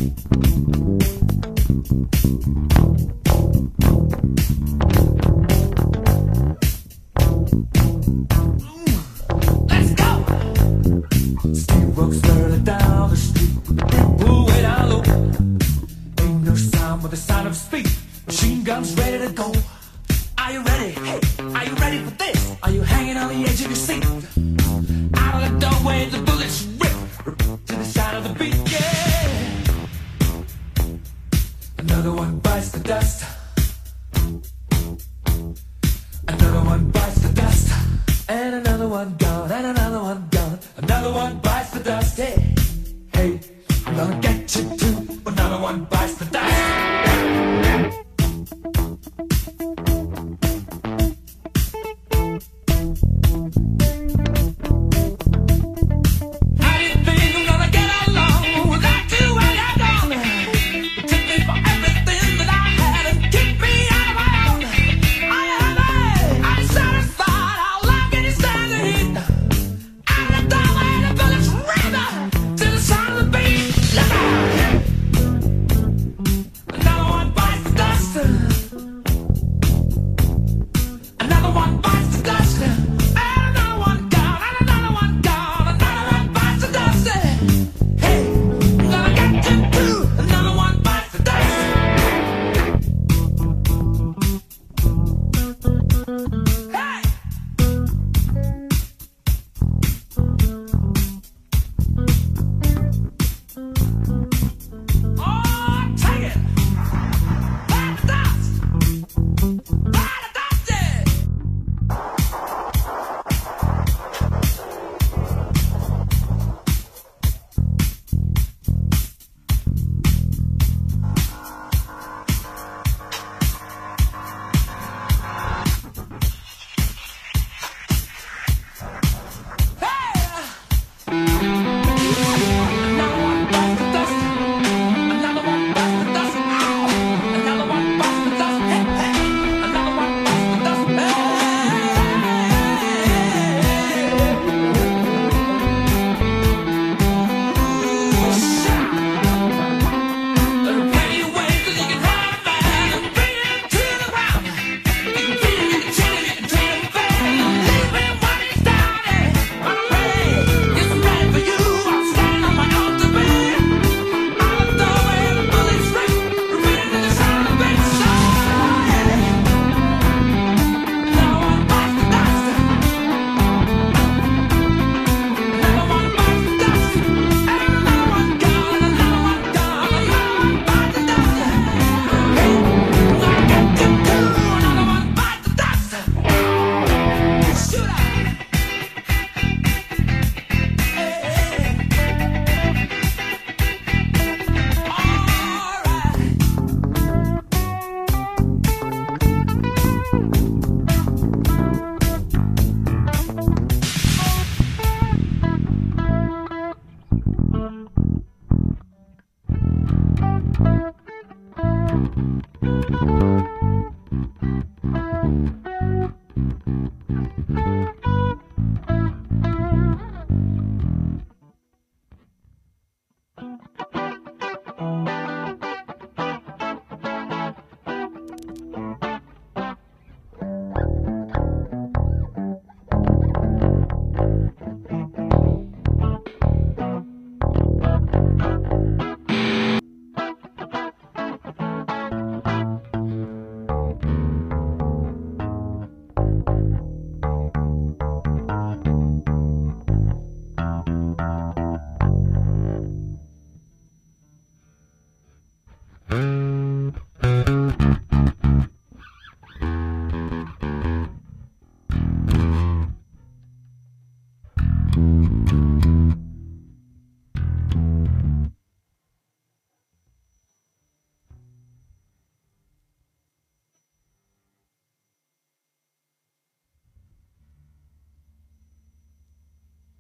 Let's go. Steve walks early down the street with the people way down low. Ain't no sound but the sound of speed. Machine guns ready to go. Are you ready? Hey, are you ready for this? Are you hanging on the edge of your seat? Out of the doorway, the bullets rip to the sound of the beat. Yeah. Another one bites the dust. Another one bites the dust. And another one gone. And another one gone. Another one bites the dust. Hey, hey, I'm gonna get you too. Another one bites the dust.